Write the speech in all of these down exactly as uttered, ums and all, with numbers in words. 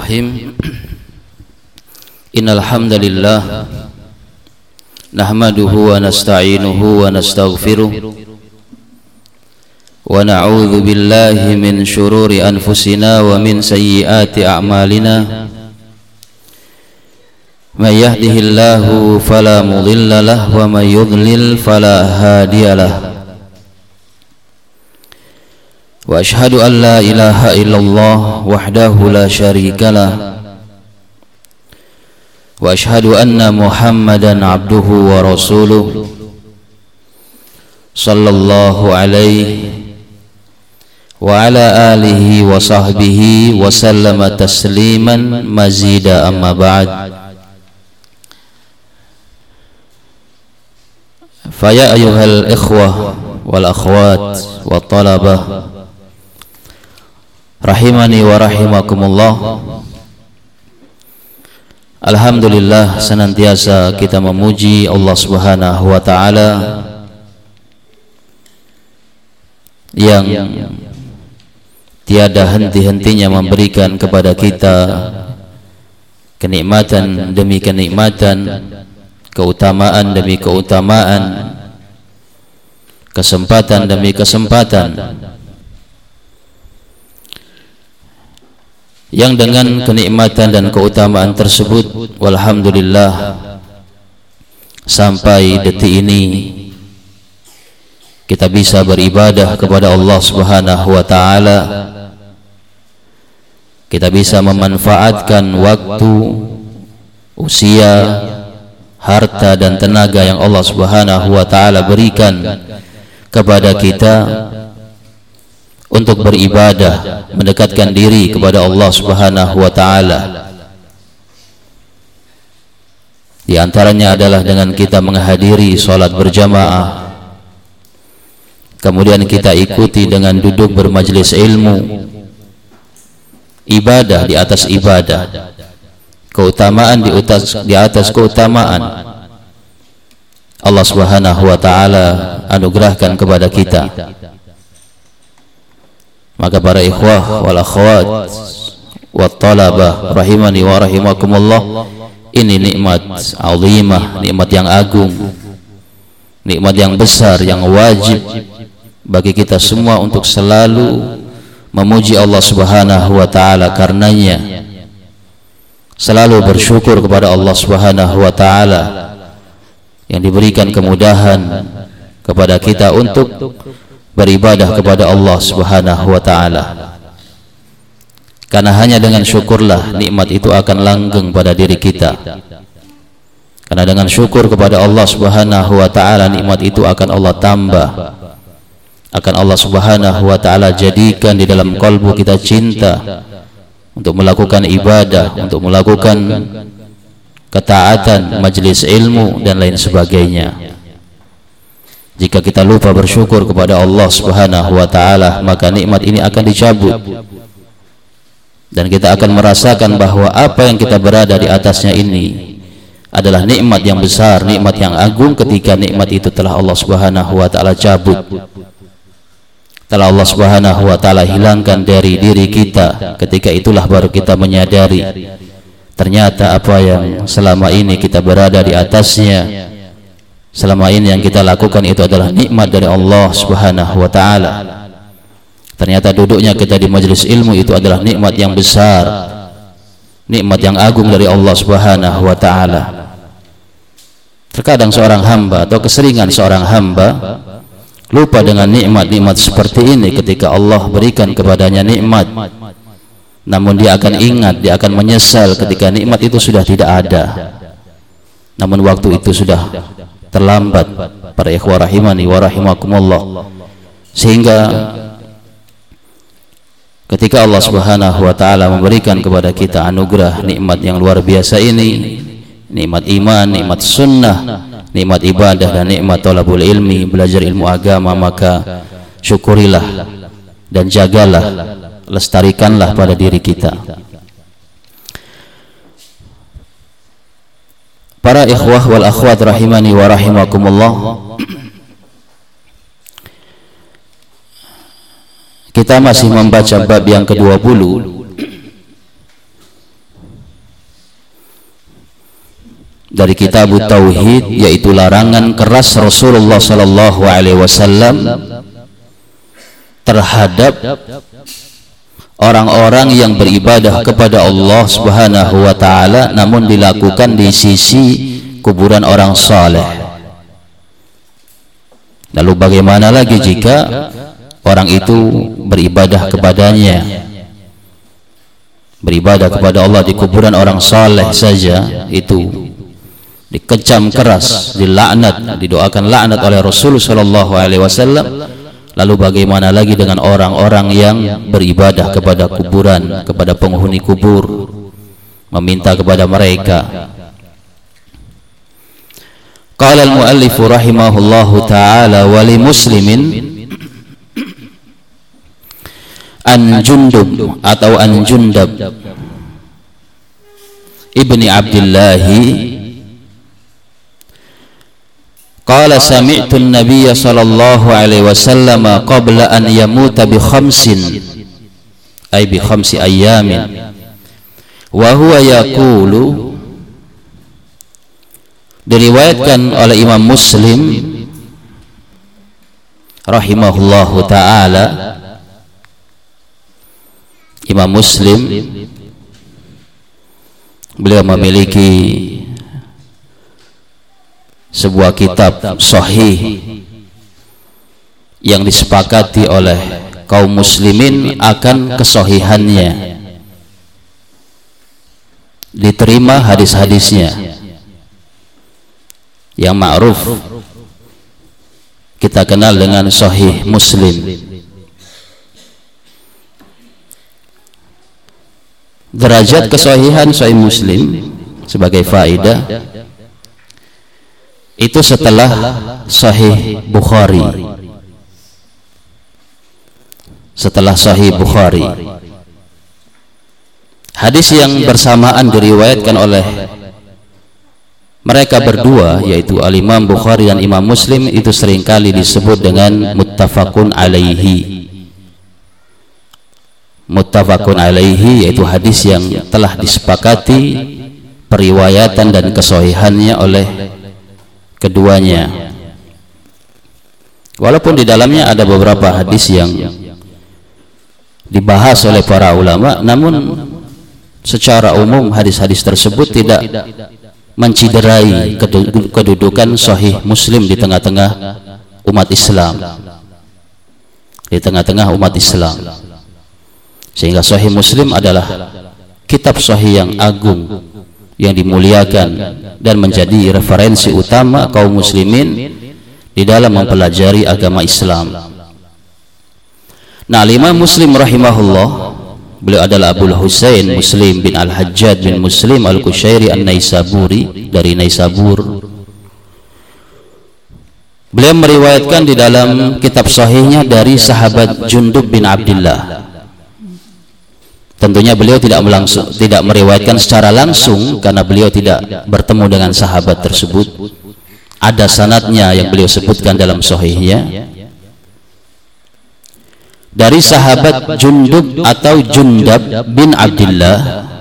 Bismillahirrahmanirrahim. Innal hamdalillah nahmaduhu wa nasta'inuhu wa nastaghfiruh wa na'udzu billahi min shururi anfusina wa min sayyiati a'malina. May yahdihillahu fala mudilla lahu wa may yudlil fala hadiyalah. Wa ashhadu an la ilaha illallah wahdahu la syarika lah wa ashhadu anna Muhammadan abduhu wa rasuluh sallallahu alaihi wa ala alihi wa sahbihi wa sallama tasliman mazida amma ba'd. Fa ya ayyuhal ikhwah wal akhwat wa talabah rahimani wa rahimakumullah. Alhamdulillah, senantiasa kita memuji Allah Subhanahu wa taala yang tiada henti-hentinya memberikan kepada kita kenikmatan demi kenikmatan, keutamaan demi keutamaan, kesempatan demi kesempatan, yang dengan kenikmatan dan keutamaan tersebut walhamdulillah sampai detik ini kita bisa beribadah kepada Allah Subhanahu wa taala. Kita bisa memanfaatkan waktu, usia, harta dan tenaga yang Allah Subhanahu wa taala berikan kepada kita untuk beribadah, mendekatkan diri kepada Allah Subhanahu wa taala. Di antaranya adalah dengan kita menghadiri salat berjamaah, kemudian kita ikuti dengan duduk bermajlis ilmu, ibadah di atas ibadah, keutamaan di atas di atas keutamaan Allah Subhanahu wa taala anugerahkan kepada kita. Maka para ikhwah wal akhwat wat talabah rahimani wa rahimakumullah, ini nikmat azimah, nikmat yang agung, nikmat yang besar yang wajib bagi kita semua untuk selalu memuji Allah Subhanahu wa taala karenanya, selalu bersyukur kepada Allah Subhanahu wa taala yang diberikan kemudahan kepada kita untuk beribadah kepada Allah Subhanahu wa taala. Karena hanya dengan syukurlah nikmat itu akan langgeng pada diri kita. Karena dengan syukur kepada Allah Subhanahu wa taala nikmat itu akan Allah tambah. Akan Allah Subhanahu wa taala jadikan di dalam kalbu kita cinta untuk melakukan ibadah, untuk melakukan ketaatan, majelis ilmu dan lain sebagainya. Jika kita lupa bersyukur kepada Allah Subhanahu wa taala, maka nikmat ini akan dicabut dan kita akan merasakan bahwa apa yang kita berada di atasnya ini adalah nikmat yang besar, nikmat yang agung. Ketika nikmat itu telah Allah Subhanahu wa taala cabut, telah Allah Subhanahu wa taala hilangkan dari diri kita, ketika itulah baru kita menyadari ternyata apa yang selama ini kita berada di atasnya, selama ini yang kita lakukan itu adalah nikmat dari Allah Subhanahu wa taala. Ternyata duduknya kita di majelis ilmu itu adalah nikmat yang besar, nikmat yang agung dari Allah Subhanahu wa taala. Terkadang seorang hamba atau keseringan seorang hamba lupa dengan nikmat-nikmat seperti ini ketika Allah berikan kepadanya nikmat. Namun dia akan ingat, dia akan menyesal ketika nikmat itu sudah tidak ada. Namun waktu itu sudah terlambat, para ikhwah rahimani wa rahimakumullah. Sehingga ketika Allah Subhanahu wa taala memberikan kepada kita anugerah nikmat yang luar biasa ini, nikmat iman, nikmat sunnah, nikmat ibadah dan nikmat thalabul ilmi, belajar ilmu agama, maka syukurilah dan jagalah, lestarikanlah pada diri kita. Para ikhwah wal akhwat rahimani wa rahimakumullah, kita masih membaca bab yang kedua puluh dari kitab Tauhid, yaitu larangan keras Rasulullah sallallahu alaihi wasallam terhadap orang-orang yang beribadah kepada Allah Subhanahu wa taala namun dilakukan di sisi kuburan orang saleh. Lalu bagaimana lagi jika orang itu beribadah kepadanya, beribadah kepada Allah di kuburan orang saleh saja, itu dikecam keras, dilaknat, didoakan laknat oleh Rasul sallallahu alaihi wasallam. Lalu bagaimana lagi dengan orang-orang yang beribadah kepada kuburan, kepada penghuni kubur, meminta kepada mereka. Qala al-muallif rahimahullahu taala wa li muslimin an Jundub atau an Jundab ibni Abdillahi qala sami'tu an-nabiyya sallallahu alaihi wasallam qabla an yamuta bi khamsin ay bi khamsi ayyamin wa huwa yaqulu, diriwayatkan oleh Imam Muslim rahimahullahu taala. Imam Muslim beliau memiliki sebuah kitab sahih yang disepakati oleh kaum muslimin akan kesahihannya, diterima hadis-hadisnya, yang ma'ruf kita kenal dengan sahih Muslim. Derajat kesahihan sahih Muslim sebagai faedah itu setelah sahih Bukhari. Setelah sahih Bukhari, hadis yang bersamaan diriwayatkan oleh mereka berdua, yaitu al-Imam Bukhari dan Imam Muslim, itu seringkali disebut dengan muttafaqun alaihi. Muttafaqun alaihi yaitu hadis yang telah disepakati periwayatan dan kesahihannya oleh keduanya. Walaupun di dalamnya ada beberapa hadis yang dibahas oleh para ulama, namun secara umum hadis-hadis tersebut tidak menciderai kedudukan sahih Muslim di tengah-tengah umat Islam, di tengah-tengah umat Islam, sehingga sahih Muslim adalah kitab sahih yang agung, yang dimuliakan dan menjadi referensi utama kaum muslimin di dalam mempelajari agama Islam. Nah, Imam Muslim rahimahullah, beliau adalah Abu Husain Muslim bin Al-Hajjaj bin Muslim Al-Qushairi An-Naisaburi dari Naisabur. Beliau meriwayatkan di dalam kitab sahihnya dari sahabat Jundub bin Abdillah. Tentunya beliau tidak melangsung, tidak meriwayatkan secara langsung karena beliau tidak bertemu dengan sahabat tersebut. Ada sanadnya yang beliau sebutkan dalam sahihnya dari sahabat Jundub atau Jundab bin Abdillah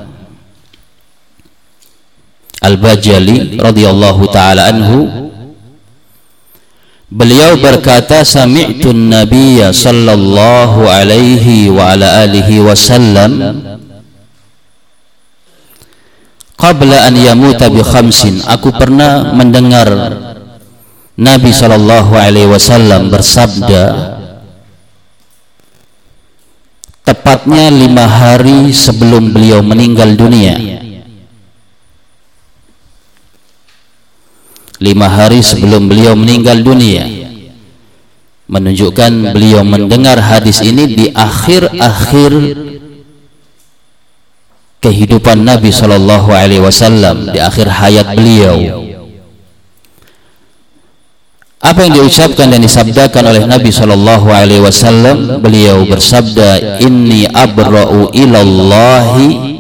Al-Bajali radhiyallahu taala anhu. Beliau berkata, sami'tu an-nabiyya sallallahu alaihi wa ala alihi wasallam qabla an yamuta bi khamsin. Aku pernah mendengar Nabi sallallahu alaihi wasallam bersabda tepatnya lima hari sebelum beliau meninggal dunia. Lima hari sebelum beliau meninggal dunia, menunjukkan beliau mendengar hadis ini di akhir-akhir kehidupan Nabi Shallallahu Alaihi Wasallam, di akhir hayat beliau. Apa yang diucapkan dan disabdakan oleh Nabi Shallallahu Alaihi Wasallam? Beliau bersabda, Inni abra'u ilallahi,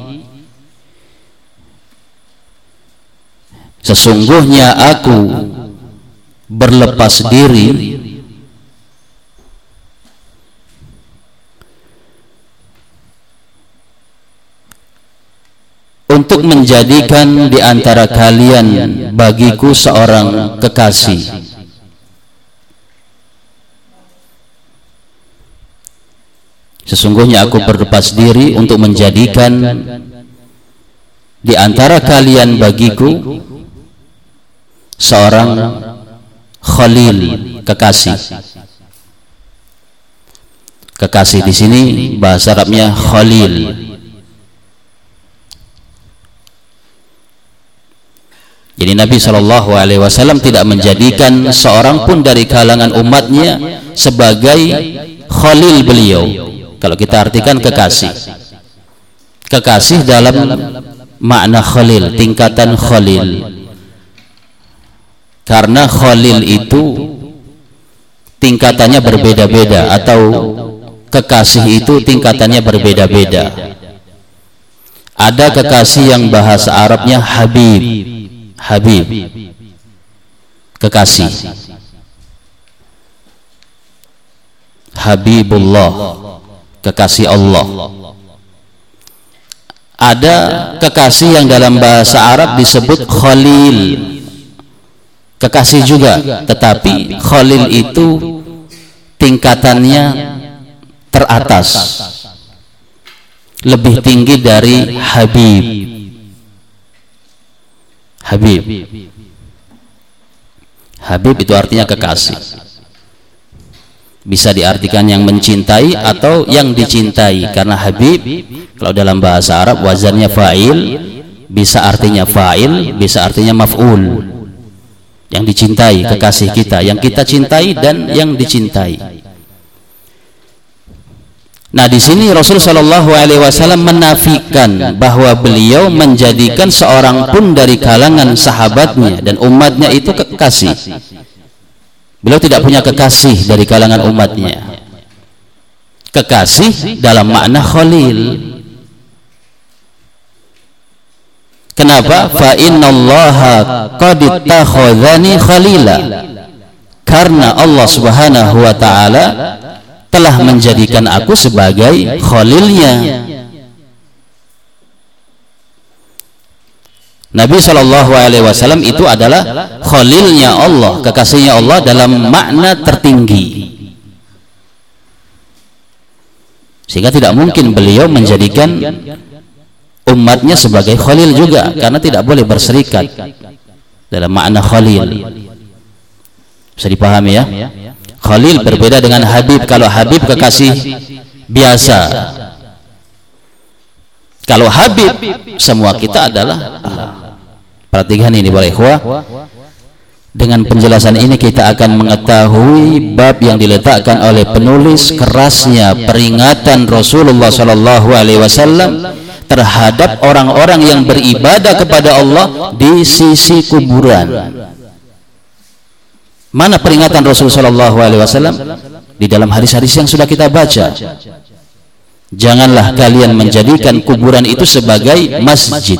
sesungguhnya aku berlepas diri untuk menjadikan di antara kalian bagiku seorang kekasih. Sesungguhnya aku berlepas diri untuk menjadikan di antara kalian bagiku seorang khalil, kekasih. Kekasih di sini bahasa Arabnya khalil. Jadi Nabi shallallahu alaihi wasallam tidak menjadikan seorang pun dari kalangan umatnya sebagai khalil beliau. Kalau kita artikan kekasih, kekasih dalam makna khalil, tingkatan khalil. Karena khalil itu tingkatannya berbeda-beda, atau kekasih itu tingkatannya berbeda-beda. Ada kekasih yang bahasa Arabnya habib, habib, kekasih, habibullah, kekasih Allah. Ada kekasih yang dalam bahasa Arab disebut khalil, kekasih juga, tetapi khalil itu tingkatannya teratas, lebih tinggi dari habib. Habib, habib itu artinya kekasih. Bisa diartikan yang mencintai atau yang dicintai, karena habib kalau dalam bahasa Arab wazannya fa'il, bisa artinya fa'il, bisa artinya maf'ul. Yang dicintai, kekasih kita, yang kita cintai dan yang dicintai. Nah, di sini Rasul Shallallahu Alaihi Wasallam menafikan bahwa beliau menjadikan seorang pun dari kalangan sahabatnya dan umatnya itu kekasih. Beliau tidak punya kekasih dari kalangan umatnya. Kekasih dalam makna khalil. Kenapa? Fa innallaha qad ittakhadhani khalila. Karena Allah Subhanahu wa taala telah menjadikan aku sebagai khalilnya. Nabi shallallahu alaihi wasallam itu adalah khalilnya Allah, kekasihnya Allah dalam makna tertinggi. Sehingga tidak mungkin beliau menjadikan umatnya sebagai khalil juga, karena tidak boleh berserikat dalam makna khalil. Bisa dipahami ya? Khalil berbeda dengan habib. Kalau habib kekasih biasa, kalau habib semua kita adalah Allah. Perhatikan ini para ikhwah. Dengan penjelasan ini kita akan mengetahui bab yang diletakkan oleh penulis, kerasnya peringatan Rasulullah Shallallahu Alaihi Wasallam terhadap orang-orang yang beribadah kepada Allah di sisi kuburan. Mana peringatan Rasul Shallallahu Alaihi Wasallam? Di dalam hadis-hadis yang sudah kita baca. Janganlah kalian menjadikan kuburan itu sebagai masjid.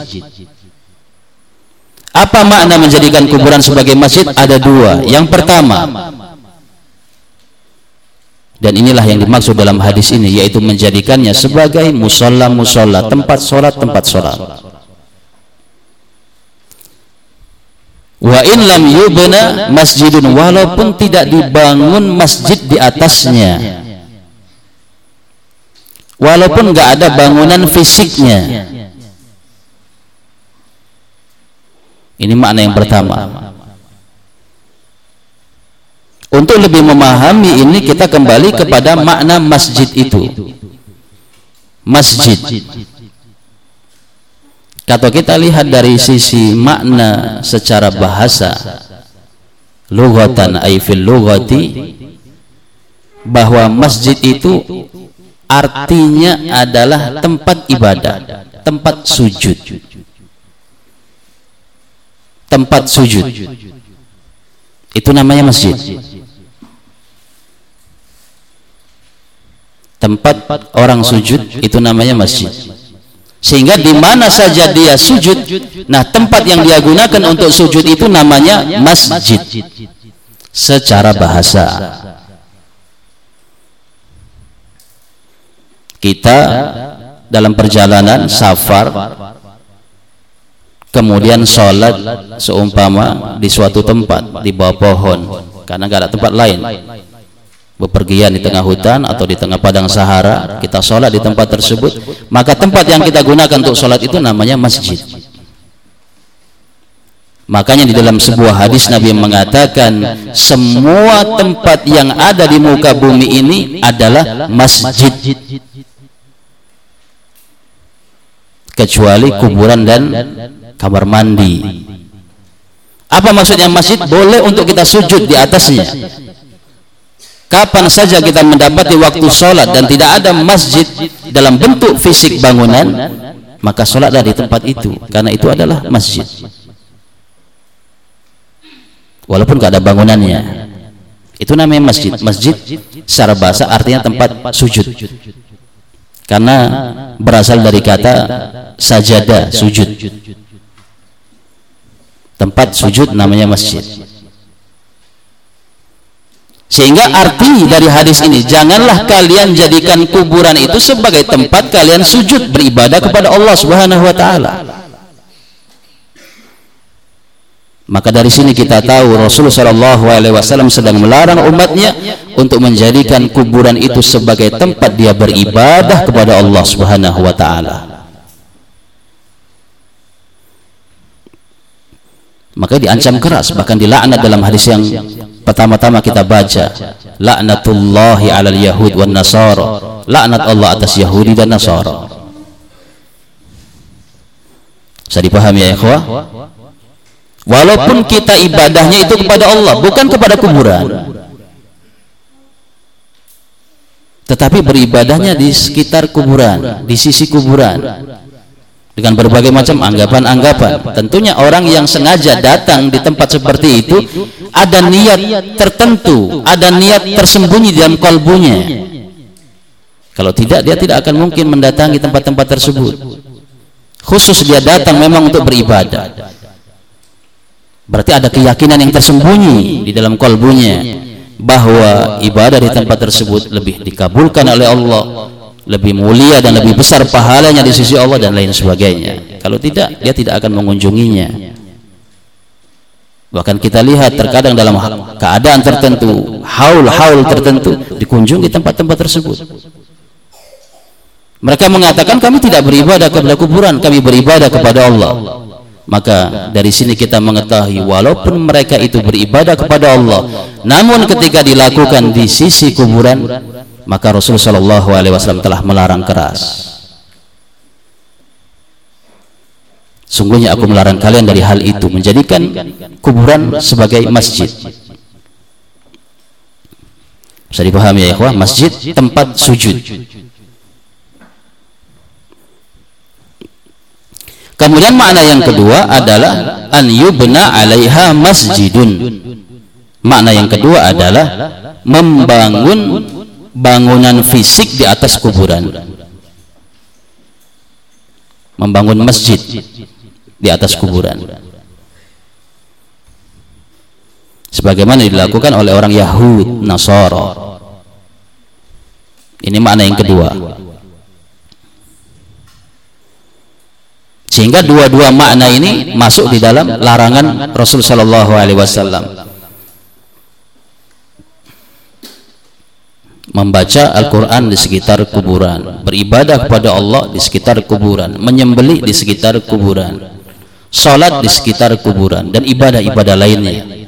Apa makna menjadikan kuburan sebagai masjid? Ada dua. Yang pertama, dan inilah yang dimaksud dalam hadis ini, yaitu menjadikannya sebagai musola-musola, tempat sholat, tempat sholat. Wa in lam yubna masjidun, walaupun tidak dibangun masjid di atasnya, walaupun nggak ada bangunan fisiknya. Ini makna yang pertama. Untuk lebih memahami ini, kita kembali kepada makna masjid itu. Masjid, kalau kita lihat dari sisi makna secara bahasa, lughatan ay fil lughati, bahwa masjid itu artinya adalah tempat ibadah, tempat sujud. Tempat sujud itu namanya masjid. Tempat orang sujud itu namanya masjid. Sehingga di mana saja dia sujud, nah tempat yang dia gunakan untuk sujud itu namanya masjid secara bahasa. Kita dalam perjalanan safar kemudian sholat seumpama di suatu tempat di bawah pohon karena nggak ada tempat lain, bepergian di tengah hutan atau di tengah padang sahara, kita sholat di tempat tersebut, maka tempat yang kita gunakan untuk sholat itu namanya masjid. Makanya di dalam sebuah hadis Nabi mengatakan semua tempat yang ada di muka bumi ini adalah masjid kecuali kuburan dan kamar mandi. Apa maksudnya masjid? Boleh untuk kita sujud di atasnya kapan saja kita mendapati waktu sholat dan tidak ada masjid dalam bentuk fisik bangunan, maka sholatlah di tempat itu karena itu adalah masjid walaupun gak ada bangunannya. Itu namanya masjid. Masjid secara bahasa artinya tempat sujud karena berasal dari kata sajadah, sujud. Tempat sujud namanya masjid. Sehingga arti dari hadis ini, janganlah kalian jadikan kuburan itu sebagai tempat kalian sujud beribadah kepada Allah Subhanahu wa taala. Maka dari sini kita tahu Rasulullah shallallahu alaihi wasallam sedang melarang umatnya untuk menjadikan kuburan itu sebagai tempat dia beribadah kepada Allah Subhanahu wa taala. Maka diancam keras, bahkan dilaknat dalam hadis yang pertama-tama kita baca, laknatullahi alal yahud wan nasara, laknat Allah atas Yahudi dan Nasara. Bisa dipahami ya ikhwah? Walaupun kita ibadahnya itu kepada Allah, bukan kepada kuburan, tetapi beribadahnya di sekitar kuburan, di sisi kuburan, dengan berbagai macam anggapan-anggapan. Tentunya orang yang sengaja datang di tempat seperti itu ada niat tertentu, ada niat tersembunyi di dalam kalbunya. Kalau tidak, dia tidak akan mungkin mendatangi tempat-tempat tersebut. Khusus dia datang memang untuk beribadah, berarti ada keyakinan yang tersembunyi di dalam kalbunya bahwa ibadah di tempat tersebut lebih dikabulkan oleh Allah, lebih mulia dan lebih besar pahalanya di sisi Allah dan lain sebagainya. Kalau tidak, dia tidak akan mengunjunginya. Bahkan kita lihat terkadang dalam keadaan tertentu, haul-haul tertentu, dikunjungi tempat-tempat tersebut. Mereka mengatakan kami tidak beribadah kepada kuburan, kami beribadah kepada Allah. Maka dari sini kita mengetahui walaupun mereka itu beribadah kepada Allah, namun ketika dilakukan di sisi kuburan, maka Rasulullah shallallahu alaihi wasallam telah melarang keras. Sungguhnya aku melarang kalian dari hal itu, menjadikan kuburan sebagai masjid. Bisa dipahami ya ikhwah? Masjid tempat sujud. Kemudian makna yang kedua adalah an yubna alaiha masjidun. Makna yang kedua adalah membangun bangunan fisik di atas kuburan, membangun masjid di atas kuburan, sebagaimana dilakukan oleh orang Yahud, Nasara. Ini makna yang kedua. Sehingga dua-dua makna ini masuk di dalam larangan Rasul sallallahu alaihi wasallam. Membaca Al-Quran di sekitar kuburan, beribadah kepada Allah di sekitar kuburan, menyembelih di sekitar kuburan, salat di sekitar kuburan, dan ibadah-ibadah lainnya.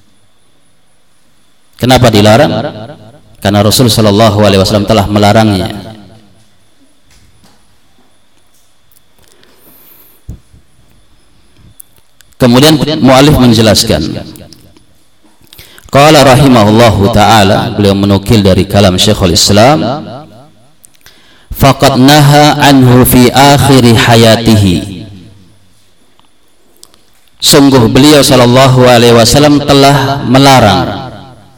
Kenapa dilarang? Karena Rasul sallallahu alaihi wasallam telah melarangnya. Kemudian mu'alif menjelaskan, qala rahimahullahu ta'ala, beliau menukil dari kalam Syekhul Islam, faqad naha anhu fi akhiri hayatihi, sungguh beliau sallallahu alaihi wasallam telah melarang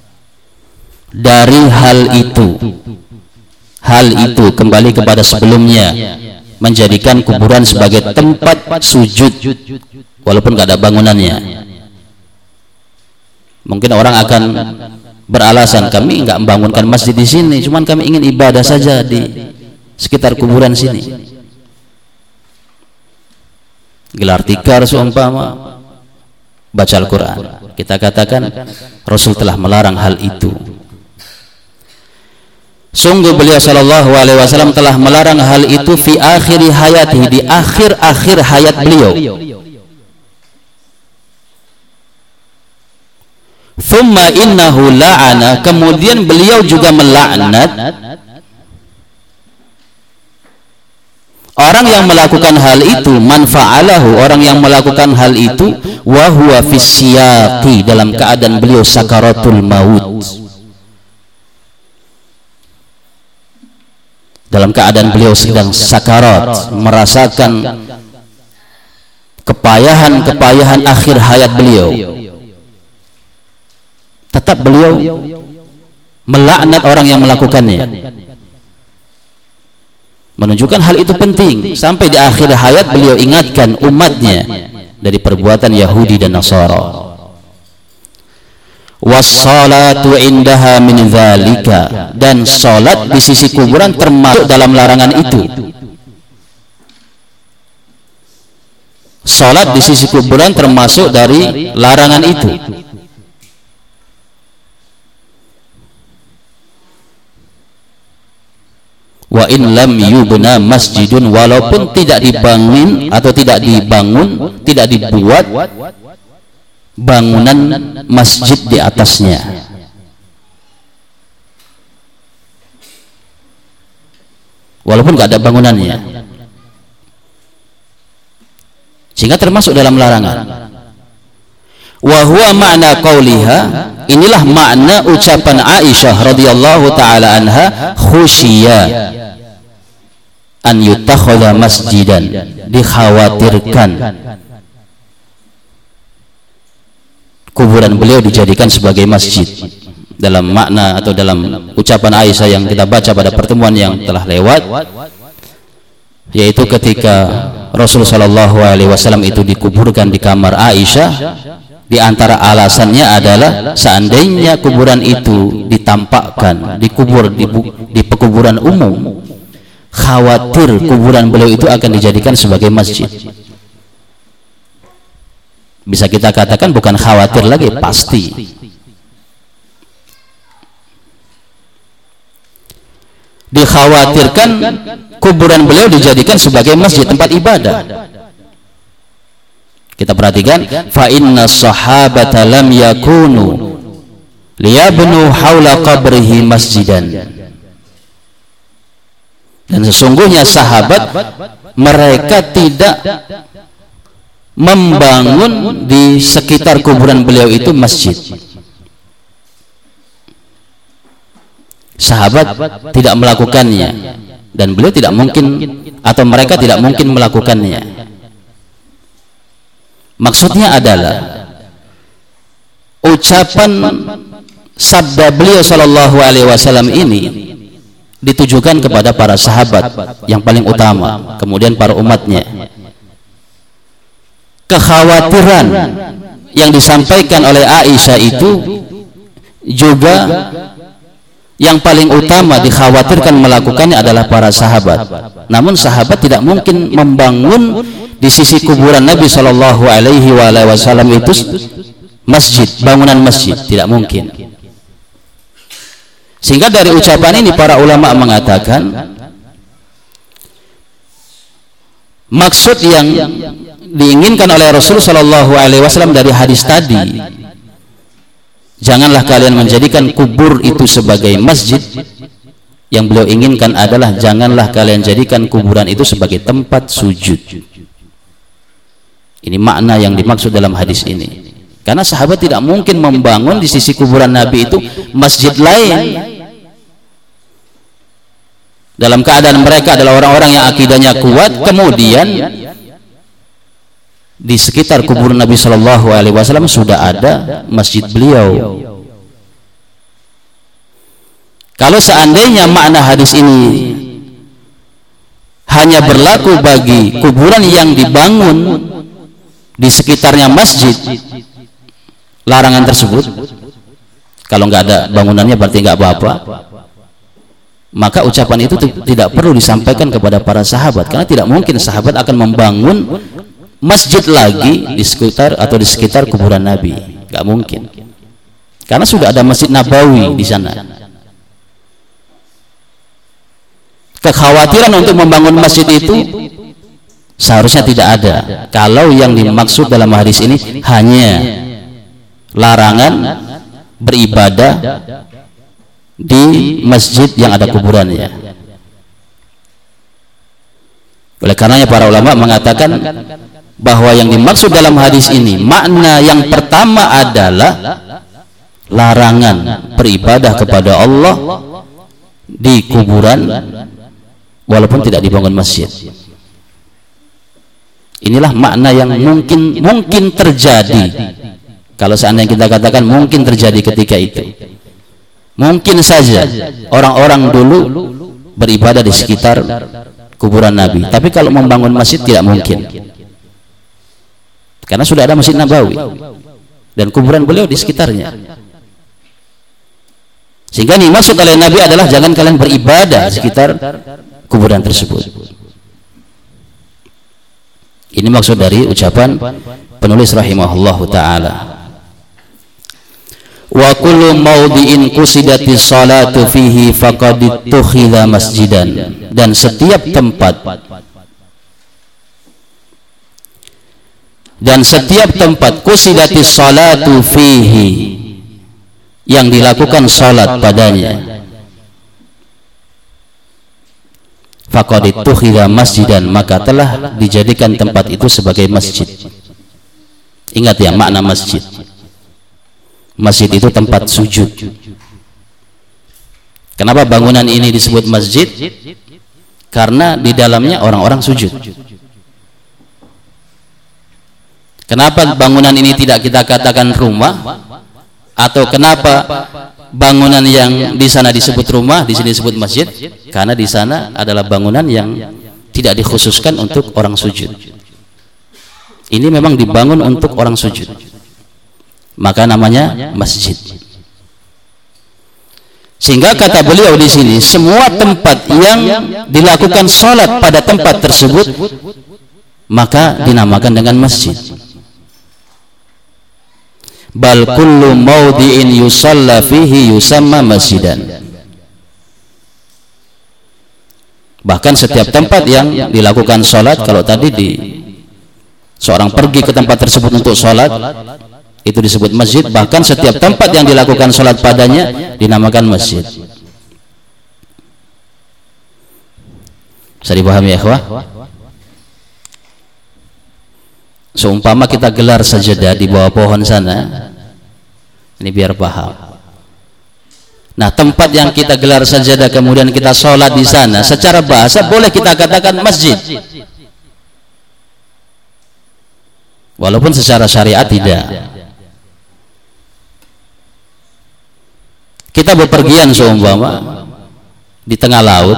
dari hal itu. Hal itu kembali kepada sebelumnya, menjadikan kuburan sebagai tempat sujud walaupun gak ada bangunannya. Mungkin orang akan beralasan, kami nggak membangunkan masjid di sini, cuman kami ingin ibadah saja di sekitar kuburan sini. gelar tikar seumpama, baca Al-Quran. Kita katakan Rasul telah melarang hal itu. Sungguh beliau sallallahu alaihi wasallam telah melarang hal itu fi akhiri hayatihi, di akhir-akhir hayat beliau. Thumma innahu la'ana, kemudian beliau juga melaknat orang yang melakukan hal itu, man fa'alahu, orang yang melakukan hal itu, wa huwa fi siyaqi, dalam keadaan beliau sakaratul maut, dalam keadaan beliau sedang sakarat, merasakan kepayahan-kepayahan akhir hayat beliau, tetap beliau melaknat orang yang melakukannya, menunjukkan hal itu penting. Sampai di akhir hayat beliau ingatkan umatnya dari perbuatan Yahudi dan Nasara. Wassalatu indaha min dzalika, dan salat di sisi kuburan termasuk dalam larangan itu. Salat di sisi kuburan termasuk dari larangan itu. Wa in lam yubna masjidun, walaupun tidak dibangun atau tidak dibangun, tidak dibuat bangunan masjid di atasnya. Walaupun tidak ada bangunannya, sehingga termasuk dalam larangan. Wa huwa ma'na qauliha, inilah makna ucapan Aisyah radhiyallahu taala anha, khusyiya an yutakhadha masjidan, dikhawatirkan kuburan beliau dijadikan sebagai masjid. Dalam makna atau dalam ucapan Aisyah yang kita baca pada pertemuan yang telah lewat, yaitu ketika Rasul sallallahu alaihi wasallam itu dikuburkan di kamar Aisyah, di antara alasannya adalah seandainya kuburan itu ditampakkan, dikubur di, di pekuburan umum, khawatir kuburan beliau itu akan dijadikan sebagai masjid. Bisa kita katakan bukan khawatir lagi, pasti. Dikhawatirkan kuburan beliau dijadikan sebagai masjid, tempat ibadah. Kita perhatikan, fa inna sahabata lam yakunu liyabnu haula qabrihi masjidan. Dan sesungguhnya sahabat mereka tidak membangun di sekitar kuburan beliau itu masjid. Sahabat tidak melakukannya, dan beliau tidak mungkin, atau mereka tidak mungkin melakukannya. Maksudnya adalah ucapan sabda beliau sallallahu alaihi wasallam ini ditujukan kepada para sahabat yang paling utama, kemudian para umatnya. Kekhawatiran yang disampaikan oleh Aisyah itu juga yang paling utama dikhawatirkan melakukannya adalah para sahabat. Namun sahabat tidak mungkin membangun di sisi kuburan Nabi Shallallahu Alaihi Wasallam itu masjid, bangunan masjid, tidak mungkin. Sehingga dari ucapan ini para ulama mengatakan maksud yang diinginkan oleh Rasul Shallallahu Alaihi Wasallam dari hadis tadi, janganlah kalian menjadikan kubur itu sebagai masjid, yang beliau inginkan adalah janganlah kalian jadikan kuburan itu sebagai tempat sujud. Ini makna yang dimaksud dalam hadis ini. Karena sahabat tidak mungkin membangun di sisi kuburan Nabi itu masjid lain, dalam keadaan mereka adalah orang-orang yang akidahnya kuat, kemudian di sekitar kuburan Nabi Shallallahu Alaihi Wasallam sudah ada masjid beliau. Kalau seandainya makna hadis ini hanya berlaku bagi kuburan yang dibangun di sekitarnya masjid, larangan tersebut, kalau nggak ada bangunannya berarti nggak apa-apa, maka ucapan itu tidak perlu disampaikan kepada para sahabat, karena tidak mungkin sahabat akan membangun masjid lagi di sekitar atau di sekitar kuburan Nabi, nggak mungkin, karena sudah ada Masjid Nabawi di sana. Kekhawatiran untuk membangun masjid itu seharusnya tidak ada kalau yang dimaksud dalam hadis ini hanya larangan beribadah di masjid yang ada kuburannya. Oleh karenanya para ulama mengatakan bahwa yang dimaksud dalam hadis ini, makna yang pertama adalah larangan beribadah kepada Allah di kuburan walaupun tidak dibangun masjid. Inilah makna yang mungkin mungkin terjadi. Kalau seandainya kita katakan mungkin terjadi ketika itu, mungkin saja orang-orang dulu beribadah di sekitar kuburan Nabi, tapi kalau membangun masjid tidak mungkin, karena sudah ada Masjid Nabawi dan kuburan beliau di sekitarnya. Sehingga yang dimaksud oleh Nabi adalah jangan kalian beribadah di sekitar kuburan tersebut. Ini maksud dari ucapan penulis rahimahullahu ta'ala. Wa kullu mawdi'in qusidatis salatu fihi faqad ittukhidha masjidan, dan setiap tempat dan setiap tempat qusidatis salatu fihi, yang dilakukan salat padanya, faqad ittukhidha masjidan, maka telah dijadikan tempat itu sebagai masjid. Ingat ya makna masjid. Masjid itu tempat sujud. Kenapa bangunan ini disebut masjid? Karena di dalamnya orang-orang sujud. Kenapa bangunan ini tidak kita katakan rumah? Atau kenapa bangunan yang di sana disebut rumah, di sini disebut masjid? Karena di sana adalah bangunan yang tidak dikhususkan untuk orang sujud. Ini memang dibangun untuk orang sujud, maka namanya masjid. Sehingga kata beliau di sini, semua tempat yang dilakukan sholat pada tempat tersebut maka dinamakan dengan masjid. Bal kullu mawdi'in yusalla fihi yusamma masjidan. Bahkan setiap tempat yang dilakukan sholat, kalau tadi di seorang pergi ke tempat tersebut untuk sholat, itu disebut masjid. Bahkan setiap tempat yang dilakukan sholat padanya dinamakan masjid. Bisa dipahami ya ikhwah? Seumpama kita gelar sajadah di bawah pohon sana, ini biar paham. Nah, tempat yang kita gelar sajadah kemudian kita sholat di sana, secara bahasa boleh kita katakan masjid, walaupun secara syariat tidak. Kita bepergian seumpama di tengah laut,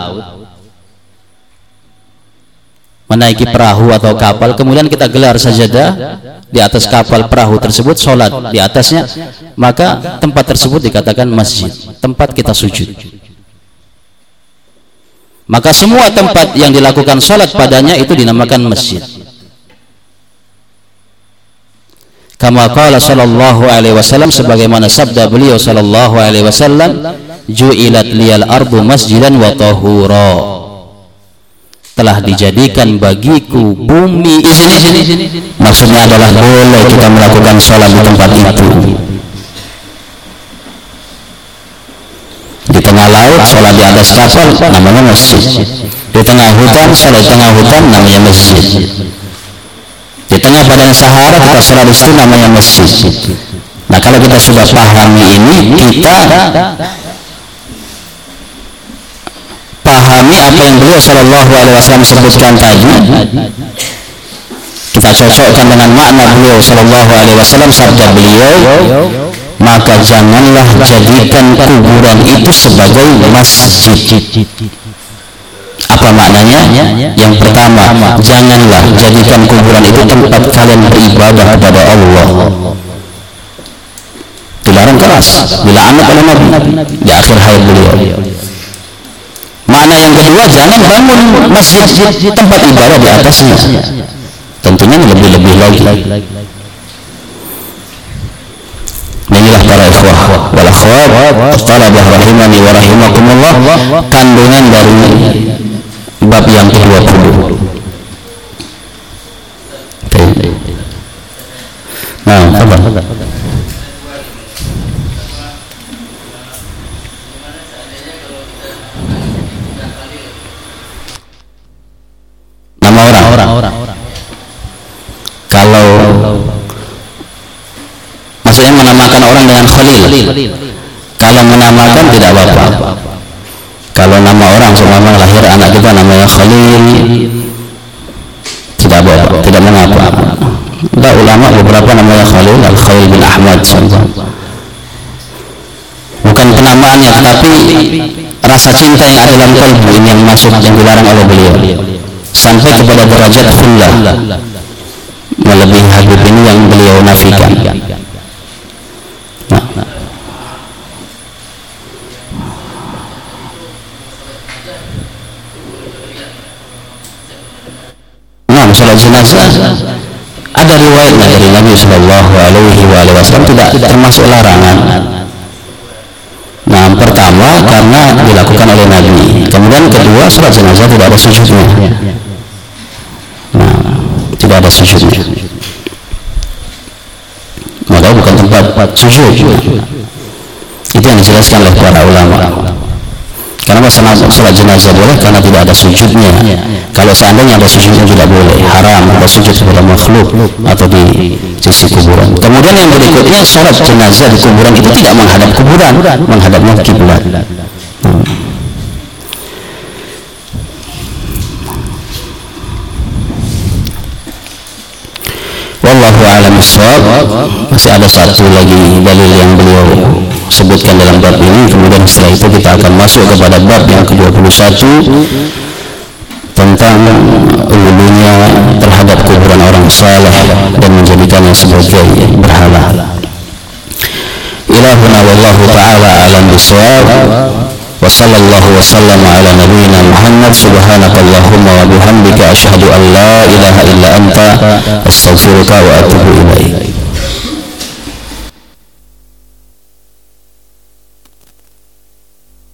menaiki perahu atau kapal, kemudian kita gelar sajadah di atas kapal perahu tersebut, sholat di atasnya, maka tempat tersebut dikatakan masjid, tempat kita sujud. Maka semua tempat yang dilakukan sholat padanya itu dinamakan masjid. Kama qala sallallahu alaihi wasallam, sebagaimana sabda beliau sallallahu alaihi wasallam, ju'ilat liyal ardu masjidan wa tahura, telah dijadikan bagiku bumi ini, maksudnya adalah boleh kita melakukan sholat di tempat itu. Di tengah laut sholat di atas kapal namanya masjid. Di tengah hutan sholat di tengah hutan namanya masjid. Di tengah padang Sahara kita sholat di situ namanya masjid. Nah, kalau kita sudah pahami ini, kita pahami apa yang beliau sallallahu alaihi wasallam sebutkan tadi, kita cocokkan dengan makna beliau sallallahu alaihi wasallam, sabda beliau, maka janganlah jadikan kuburan itu sebagai masjid. Apa maknanya? Yang pertama, janganlah jadikan kuburan itu tempat kalian beribadah kepada Allah. Dilarang keras, dilaknat oleh Nabi di akhir hayat beliau. Makna yang kedua, jangan bangun masjid tempat ibadah di atasnya. tentunya lebih-lebih lagi. Inilah para ikhwah wal akhwat talabah rahimani wa rahimakumullah, kandungan dari bab yang kedua puluh. Nah, apa? Nama orang. Kalau maksudnya menamakan orang dengan Khalil. Kalau menamakan tidak apa-apa. Kalau nama orang seumpama lahir anak kita namanya Khalil, tidak apa-apa, tidak mengapa. Ada ulama beberapa namanya Khalil, Al-Khalil bin Ahmad. Bukan penamaannya, tetapi rasa cinta yang ada dalam kalbu ini yang masuk, yang dilarang oleh beliau, sampai kepada derajat khullah, melebihi Habib ini yang beliau nafikan. Nah, nah salat jenazah ada riwayatnya dari Nabi Shallallahu Alaihi Wasallam, tidak termasuk larangan. Nah, pertama karena dilakukan oleh Nabi, kemudian kedua salat jenazah tidak ada sujudnya. Nah, tidak ada sujudnya, maka bukan tempat sujud. Itu yang dijelaskan oleh para ulama. Karena masalah salat jenazah boleh karena tidak ada sujudnya. Kalau seandainya ada sujudnya tidak boleh, haram ada sujud kepada makhluk atau di sisi kuburan. Kemudian yang berikutnya, salat jenazah di kuburan itu tidak menghadap kuburan, menghadapnya kiblat. Hmm. Wallahu a'lam bishawab. Masih ada satu lagi dalil yang beliau sebutkan dalam bab ini. Kemudian setelah itu kita akan masuk kepada bab yang ke dua puluh satu tentang ulunya terhadap kuburan orang saleh dan menjadikannya sebagai berhala. Ilahuna wallahu ta'ala alam bishawab. Wa sallallahu wa sallama ala nabiyyina Muhammad. Subhanakallahumma wa bihamdika asyhadu an la ilaha illa anta astaghfiruka wa atubu ilaik.